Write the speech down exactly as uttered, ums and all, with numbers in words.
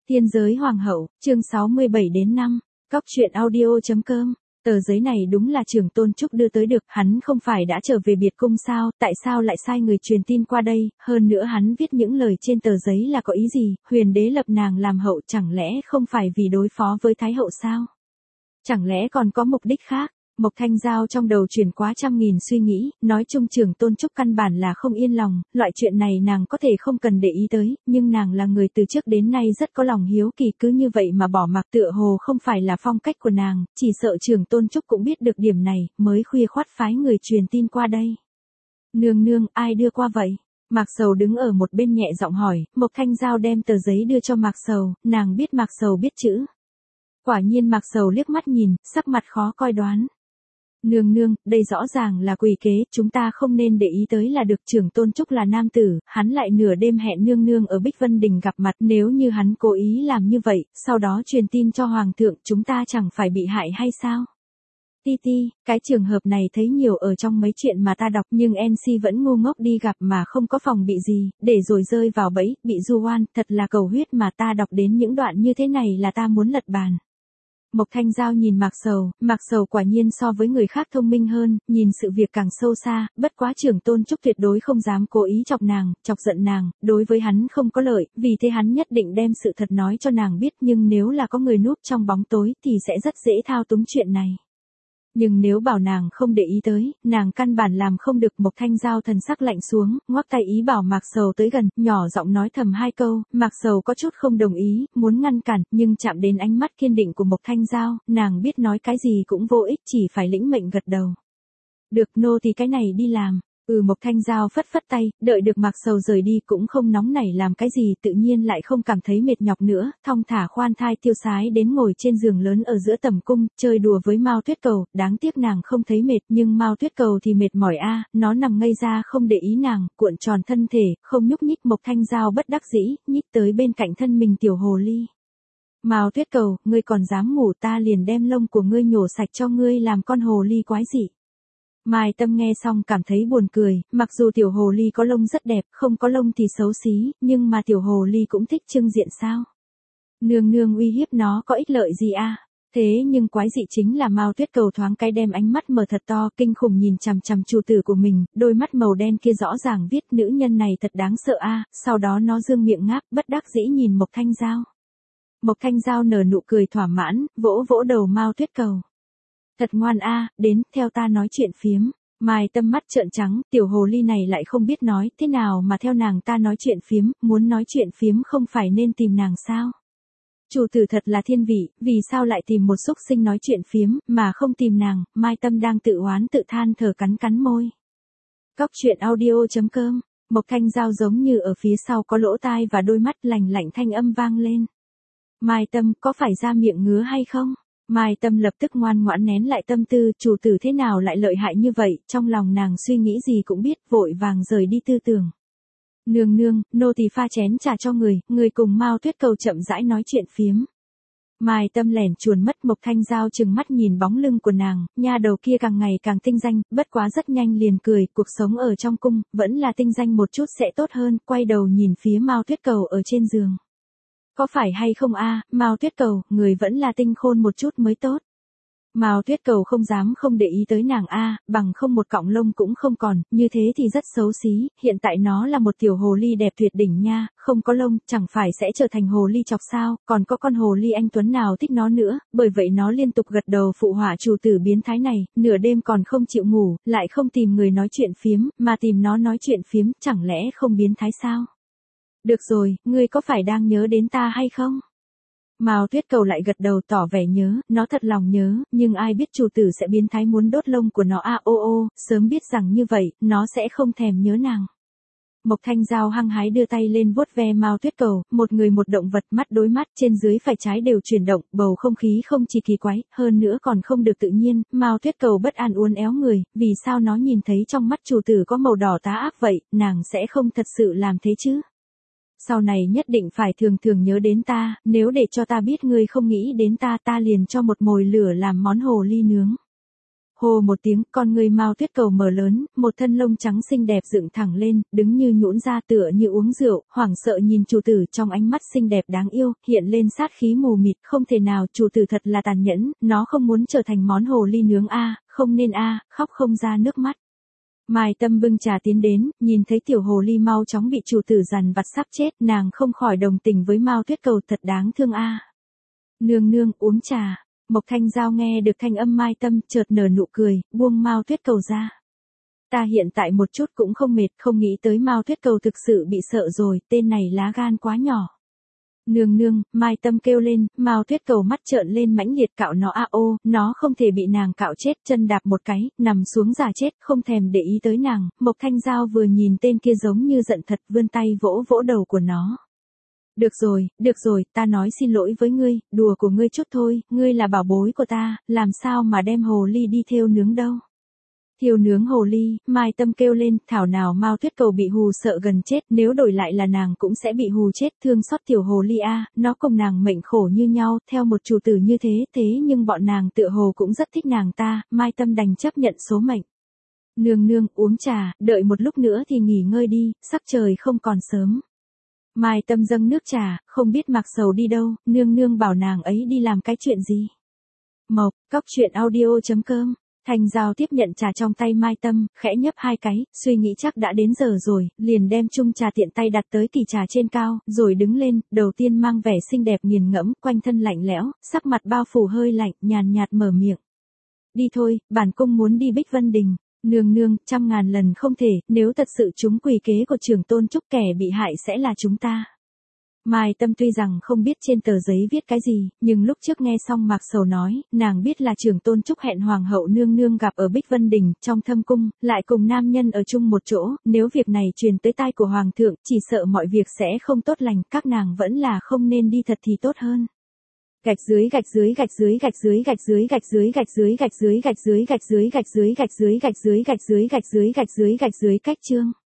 Tiên giới hoàng hậu, chương sáu mươi bảy đến năm, Cóc truyện audio.com. Tờ giấy này đúng là Trưởng Tôn Trúc đưa tới được, hắn không phải đã trở về biệt cung sao, tại sao lại sai người truyền tin qua đây, hơn nữa hắn viết những lời trên tờ giấy là có ý gì, huyền đế lập nàng làm hậu chẳng lẽ không phải vì đối phó với Thái hậu sao? Chẳng lẽ còn có mục đích khác? Mộc Thanh Giao trong đầu chuyển quá trăm nghìn suy nghĩ, nói chung Trưởng Tôn Trúc căn bản là không yên lòng, loại chuyện này nàng có thể không cần để ý tới, nhưng nàng là người từ trước đến nay rất có lòng hiếu kỳ, cứ như vậy mà bỏ mặc tựa hồ không phải là phong cách của nàng, chỉ sợ Trưởng Tôn Trúc cũng biết được điểm này, mới khuya khoắt phái người truyền tin qua đây. Nương nương, ai đưa qua vậy? Mạc Sầu đứng ở một bên nhẹ giọng hỏi, Mộc Thanh Giao đem tờ giấy đưa cho Mạc Sầu, nàng biết Mạc Sầu biết chữ. Quả nhiên Mạc Sầu liếc mắt nhìn, sắc mặt khó coi đoán. Nương nương, đây rõ ràng là quỷ kế, chúng ta không nên để ý tới là được. Trưởng Tôn Trúc là nam tử, hắn lại nửa đêm hẹn nương nương ở Bích Vân Đình gặp mặt, nếu như hắn cố ý làm như vậy, sau đó truyền tin cho Hoàng thượng, chúng ta chẳng phải bị hại hay sao? Ti ti, cái trường hợp này thấy nhiều ở trong mấy chuyện mà ta đọc, nhưng en xê vẫn ngu ngốc đi gặp mà không có phòng bị gì, để rồi rơi vào bẫy, bị du oan, thật là cầu huyết mà ta đọc đến những đoạn như thế này là ta muốn lật bàn. Mộc Thanh Giao nhìn Mạc Sầu, Mạc Sầu quả nhiên so với người khác thông minh hơn, nhìn sự việc càng sâu xa, bất quá Trưởng Tôn Trúc tuyệt đối không dám cố ý chọc nàng, chọc giận nàng, đối với hắn không có lợi, vì thế hắn nhất định đem sự thật nói cho nàng biết, nhưng nếu là có người núp trong bóng tối thì sẽ rất dễ thao túng chuyện này. Nhưng nếu bảo nàng không để ý tới, nàng căn bản làm không được. Mộc Thanh Giao thần sắc lạnh xuống, ngoắc tay ý bảo Mạc Sầu tới gần, nhỏ giọng nói thầm hai câu, Mạc Sầu có chút không đồng ý, muốn ngăn cản, nhưng chạm đến ánh mắt kiên định của Mộc Thanh Giao, nàng biết nói cái gì cũng vô ích, chỉ phải lĩnh mệnh gật đầu. Được, nô thì cái này đi làm. Ừ, Mộc Thanh Giao phất phất tay, đợi được Mạc Sầu rời đi cũng không nóng nảy làm cái gì, tự nhiên lại không cảm thấy mệt nhọc nữa, thong thả khoan thai tiêu sái đến ngồi trên giường lớn ở giữa tầm cung, chơi đùa với Mao Tuyết Cầu, đáng tiếc nàng không thấy mệt, nhưng Mao Tuyết Cầu thì mệt mỏi a, nó nằm ngây ra không để ý nàng, cuộn tròn thân thể, không nhúc nhích. Mộc Thanh Giao bất đắc dĩ, nhích tới bên cạnh thân mình tiểu hồ ly. Mao Tuyết Cầu, ngươi còn dám ngủ, ta liền đem lông của ngươi nhổ sạch cho ngươi làm con hồ ly quái dị. Mai Tâm nghe xong cảm thấy buồn cười, mặc dù tiểu hồ ly có lông rất đẹp, không có lông thì xấu xí, nhưng mà tiểu hồ ly cũng thích trưng diện sao? Nương nương uy hiếp nó có ích lợi gì a? Thế nhưng quái dị chính là Mao Tuyết Cầu thoáng cái đem ánh mắt mở thật to, kinh khủng nhìn chằm chằm chủ tử của mình, đôi mắt màu đen kia rõ ràng viết nữ nhân này thật đáng sợ a. Sau đó nó dương miệng ngáp, bất đắc dĩ nhìn Mộc Thanh Giao. Mộc Thanh Giao nở nụ cười thỏa mãn, vỗ vỗ đầu Mao Tuyết Cầu. Thật ngoan a, đến, theo ta nói chuyện phiếm. Mai Tâm mắt trợn trắng, tiểu hồ ly này lại không biết nói, thế nào mà theo nàng ta nói chuyện phiếm, muốn nói chuyện phiếm không phải nên tìm nàng sao? Chủ tử thật là thiên vị, vì sao lại tìm một xúc sinh nói chuyện phiếm, mà không tìm nàng? Mai Tâm đang tự oán tự than thở cắn cắn môi. Cóc truyện audio.com. Mộc Thanh Giao giống như ở phía sau có lỗ tai và đôi mắt lành lạnh thanh âm vang lên. Mai Tâm, có phải ra miệng ngứa hay không? Mai Tâm lập tức ngoan ngoãn nén lại tâm tư, chủ tử thế nào lại lợi hại như vậy, trong lòng nàng suy nghĩ gì cũng biết, vội vàng rời đi tư tưởng. Nương nương, nô tỳ pha chén trà cho người, người cùng Mao Tuyết Cầu chậm rãi nói chuyện phiếm. Mai Tâm lẻn chuồn mất. Mộc Thanh Giao chừng mắt nhìn bóng lưng của nàng, nha đầu kia càng ngày càng tinh danh, bất quá rất nhanh liền cười, cuộc sống ở trong cung, vẫn là tinh danh một chút sẽ tốt hơn, quay đầu nhìn phía Mao Tuyết Cầu ở trên giường. Có phải hay không a, Mao Tuyết Cầu, người vẫn là tinh khôn một chút mới tốt. Mao Tuyết Cầu không dám không để ý tới nàng a, bằng không một cọng lông cũng không còn, như thế thì rất xấu xí, hiện tại nó là một tiểu hồ ly đẹp tuyệt đỉnh nha, không có lông, chẳng phải sẽ trở thành hồ ly chọc sao, còn có con hồ ly anh tuấn nào thích nó nữa, bởi vậy nó liên tục gật đầu phụ họa chủ tử biến thái này, nửa đêm còn không chịu ngủ, lại không tìm người nói chuyện phiếm, mà tìm nó nói chuyện phiếm, chẳng lẽ không biến thái sao? Được rồi, ngươi có phải đang nhớ đến ta hay không? Mao Tuyết Cầu lại gật đầu tỏ vẻ nhớ, nó thật lòng nhớ, nhưng ai biết chủ tử sẽ biến thái muốn đốt lông của nó a ô ô, sớm biết rằng như vậy, nó sẽ không thèm nhớ nàng. Mộc Thanh Giao hăng hái đưa tay lên vuốt ve Mao Tuyết Cầu, một người một động vật, mắt đối mắt, trên dưới phải trái đều chuyển động, bầu không khí không chỉ kỳ quái, hơn nữa còn không được tự nhiên. Mao Tuyết Cầu bất an uốn éo người, vì sao nó nhìn thấy trong mắt chủ tử có màu đỏ tá ác vậy, nàng sẽ không thật sự làm thế chứ? Sau này nhất định phải thường thường nhớ đến ta, nếu để cho ta biết ngươi không nghĩ đến ta, ta liền cho một mồi lửa làm món hồ ly nướng. Hồ một tiếng, con người Mao Tuyết Cầu mở lớn, một thân lông trắng xinh đẹp dựng thẳng lên, đứng như nhũn ra tựa như uống rượu, hoảng sợ nhìn chủ tử trong ánh mắt xinh đẹp đáng yêu, hiện lên sát khí mù mịt, không thể nào, chủ tử thật là tàn nhẫn, nó không muốn trở thành món hồ ly nướng a, không nên a, khóc không ra nước mắt. Mai Tâm bưng trà tiến đến, nhìn thấy tiểu hồ ly mau chóng bị chủ tử dằn vặt sắp chết, nàng không khỏi đồng tình với Mao Tuyết Cầu, thật đáng thương a. Nương nương, uống trà. Mộc Thanh Giao nghe được thanh âm Mai Tâm, chợt nở nụ cười, buông Mao Tuyết Cầu ra. Ta hiện tại một chút cũng không mệt, không nghĩ tới Mao Tuyết Cầu thực sự bị sợ rồi, tên này lá gan quá nhỏ. Nương nương, Mai Tâm kêu lên, Mao Tuyết Cầu mắt trợn lên mãnh liệt cạo nó a ô, nó không thể bị nàng cạo chết, chân đạp một cái, nằm xuống giả chết, không thèm để ý tới nàng. Mộc Thanh Giao vừa nhìn tên kia giống như giận thật, vươn tay vỗ vỗ đầu của nó. Được rồi, được rồi, ta nói xin lỗi với ngươi, đùa của ngươi chút thôi, ngươi là bảo bối của ta, làm sao mà đem hồ ly đi thiêu nướng đâu. Thiêu nướng hồ ly, Mai Tâm kêu lên, thảo nào Mao Tuyết Cầu bị hù sợ gần chết, nếu đổi lại là nàng cũng sẽ bị hù chết, thương xót tiểu hồ ly a, nó cùng nàng mệnh khổ như nhau, theo một chủ tử như thế, thế nhưng bọn nàng tựa hồ cũng rất thích nàng ta, Mai Tâm đành chấp nhận số mệnh. Nương nương, uống trà, đợi một lúc nữa thì nghỉ ngơi đi, sắc trời không còn sớm. Mai Tâm dâng nước trà, không biết Mạc Sầu đi đâu, nương nương bảo nàng ấy đi làm cái chuyện gì. Mộc, Cóc Truyện Audio chấm com. Thanh Giao tiếp nhận trà trong tay Mai Tâm, khẽ nhấp hai cái, suy nghĩ chắc đã đến giờ rồi, liền đem chung trà tiện tay đặt tới kỳ trà trên cao, rồi đứng lên, đầu tiên mang vẻ xinh đẹp nghiền ngẫm, quanh thân lạnh lẽo, sắc mặt bao phủ hơi lạnh, nhàn nhạt mở miệng. Đi thôi, bản cung muốn đi Bích Vân Đình. Nương nương, trăm ngàn lần không thể, nếu thật sự chúng quỷ kế của Trưởng Tôn Trúc, kẻ bị hại sẽ là chúng ta. Mai Tâm tuy rằng không biết trên tờ giấy viết cái gì, nhưng lúc trước nghe xong Mạc Sầu nói, nàng biết là Trưởng Tôn Trúc hẹn Hoàng hậu nương nương gặp ở Bích Vân Đình, trong thâm cung, lại cùng nam nhân ở chung một chỗ, nếu việc này truyền tới tai của Hoàng thượng, chỉ sợ mọi việc sẽ không tốt lành, các nàng vẫn là không nên đi thật thì tốt hơn. Gạch dưới gạch dưới gạch dưới gạch dưới gạch dưới gạch dưới gạch dưới gạch dưới gạch dưới gạch dưới gạch dưới gạch dưới gạch dưới gạch dưới gạch dưới gạch dưới gạch dưới cách chương.